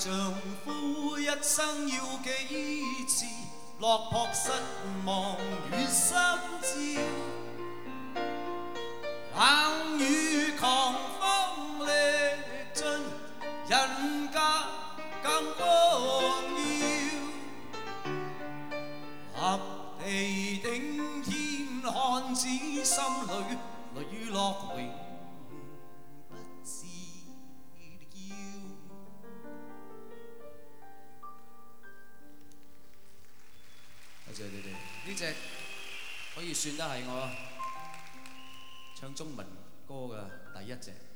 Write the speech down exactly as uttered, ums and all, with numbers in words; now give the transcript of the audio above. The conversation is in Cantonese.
丈夫一生要幾次落魄失望與心照，冷雨狂風歷盡，人間更光耀。合地頂天漢子心裏磊落永不自驕。多謝你哋，呢隻可以算得係我唱中文歌嘅第一隻。